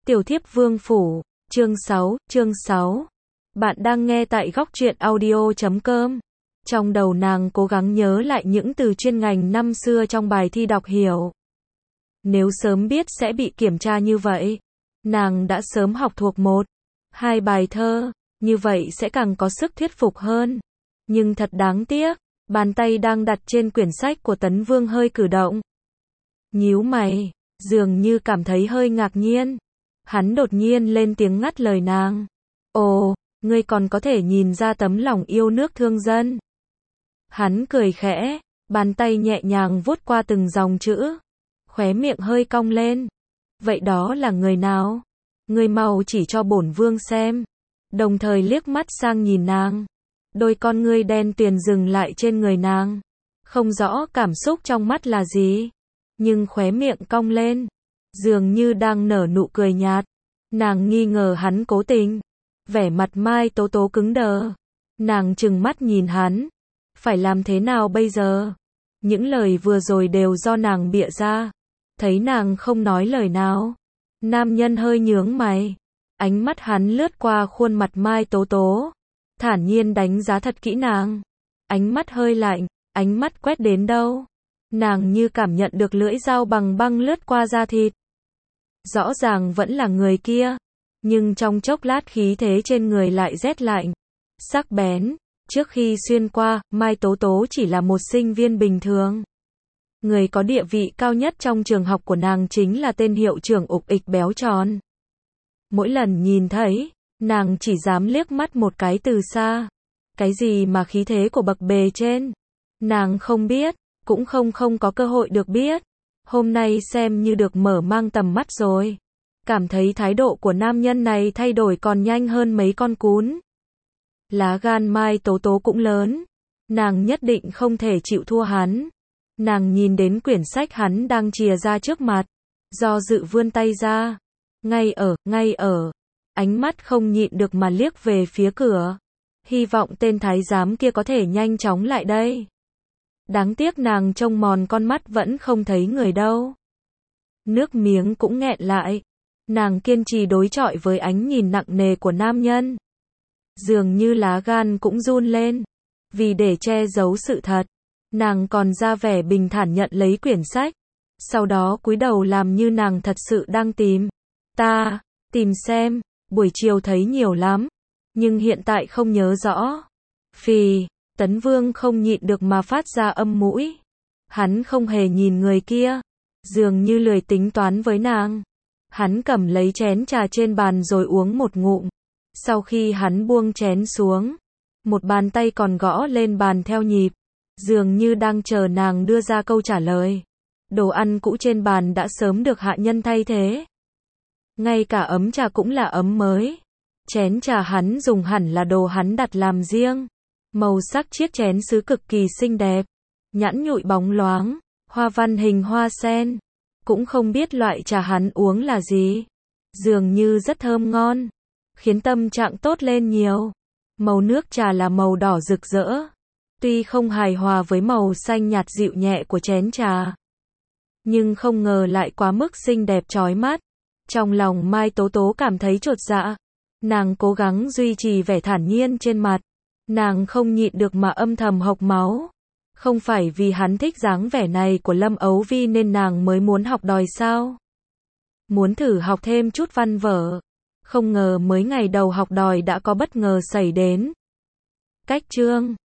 Tiểu thiếp vương phủ, chương 6. Bạn đang nghe tại góc truyện audio.com. Trong đầu nàng cố gắng nhớ lại những từ chuyên ngành năm xưa trong bài thi đọc hiểu. Nếu sớm biết sẽ bị kiểm tra như vậy, nàng đã sớm học thuộc 1, 2 bài thơ, như vậy sẽ càng có sức thuyết phục hơn. Nhưng thật đáng tiếc, bàn tay đang đặt trên quyển sách của Tấn Vương hơi cử động. Nhíu mày, dường như cảm thấy hơi ngạc nhiên. Hắn đột nhiên lên tiếng ngắt lời nàng. Ồ, ngươi còn có thể nhìn ra tấm lòng yêu nước thương dân. Hắn cười khẽ, bàn tay nhẹ nhàng vuốt qua từng dòng chữ. Khóe miệng hơi cong lên. Vậy đó là người nào? Ngươi mau chỉ cho bổn vương xem. Đồng thời liếc mắt sang nhìn nàng. Đôi con ngươi đen tuyền dừng lại trên người nàng. Không rõ cảm xúc trong mắt là gì. Nhưng khóe miệng cong lên. Dường như đang nở nụ cười nhạt. Nàng nghi ngờ hắn cố tình. Vẻ mặt Mai Tố Tố cứng đờ. Nàng trừng mắt nhìn hắn. Phải làm thế nào bây giờ? Những lời vừa rồi đều do nàng bịa ra. Thấy nàng không nói lời nào. Nam nhân hơi nhướng mày. Ánh mắt hắn lướt qua khuôn mặt Mai Tố Tố. Thản nhiên đánh giá thật kỹ nàng. Ánh mắt hơi lạnh. Ánh mắt quét đến đâu? Nàng như cảm nhận được lưỡi dao bằng băng lướt qua da thịt. Rõ ràng vẫn là người kia. Nhưng trong chốc lát khí thế trên người lại rét lạnh. Sắc bén. Trước khi xuyên qua, Mai Tố Tố chỉ là một sinh viên bình thường. Người có địa vị cao nhất trong trường học của nàng chính là tên hiệu trưởng ục ịch béo tròn. Mỗi lần nhìn thấy, nàng chỉ dám liếc mắt một cái từ xa. Cái gì mà khí thế của bậc bề trên? Nàng không biết, cũng không có cơ hội được biết. Hôm nay xem như được mở mang tầm mắt rồi. Cảm thấy thái độ của nam nhân này thay đổi còn nhanh hơn mấy con cún. Lá gan Mai Tố Tố cũng lớn. Nàng nhất định không thể chịu thua hắn. Nàng nhìn đến quyển sách hắn đang chìa ra trước mặt. Do dự vươn tay ra. Ngay ở. Ánh mắt không nhịn được mà liếc về phía cửa. Hy vọng tên thái giám kia có thể nhanh chóng lại đây. Đáng tiếc nàng trông mòn con mắt vẫn không thấy người đâu. Nước miếng cũng nghẹn lại. Nàng kiên trì đối chọi với ánh nhìn nặng nề của nam nhân. Dường như lá gan cũng run lên. Vì để che giấu sự thật, nàng còn ra vẻ bình thản nhận lấy quyển sách. Sau đó cúi đầu làm như nàng thật sự đang tìm. Ta, tìm xem, buổi chiều thấy nhiều lắm. Nhưng hiện tại không nhớ rõ. Phì, Tấn Vương không nhịn được mà phát ra âm mũi. Hắn không hề nhìn người kia. Dường như lười tính toán với nàng. Hắn cầm lấy chén trà trên bàn rồi uống một ngụm. Sau khi hắn buông chén xuống, một bàn tay còn gõ lên bàn theo nhịp. Dường như đang chờ nàng đưa ra câu trả lời. Đồ ăn cũ trên bàn đã sớm được hạ nhân thay thế. Ngay cả ấm trà cũng là ấm mới. Chén trà hắn dùng hẳn là đồ hắn đặt làm riêng. Màu sắc chiếc chén sứ cực kỳ xinh đẹp. Nhẵn nhụi bóng loáng. Hoa văn hình hoa sen. Cũng không biết loại trà hắn uống là gì. Dường như rất thơm ngon. Khiến tâm trạng tốt lên nhiều. Màu nước trà là màu đỏ rực rỡ. Tuy không hài hòa với màu xanh nhạt dịu nhẹ của chén trà. Nhưng không ngờ lại quá mức xinh đẹp chói mắt. Trong lòng Mai Tố Tố cảm thấy chột dạ. Nàng cố gắng duy trì vẻ thản nhiên trên mặt. Nàng không nhịn được mà âm thầm hộc máu. Không phải vì hắn thích dáng vẻ này của Lâm Ấu Vi nên nàng mới muốn học đòi sao? Muốn thử học thêm chút văn vở. Không ngờ mới ngày đầu học đòi đã có bất ngờ xảy đến. Cách chương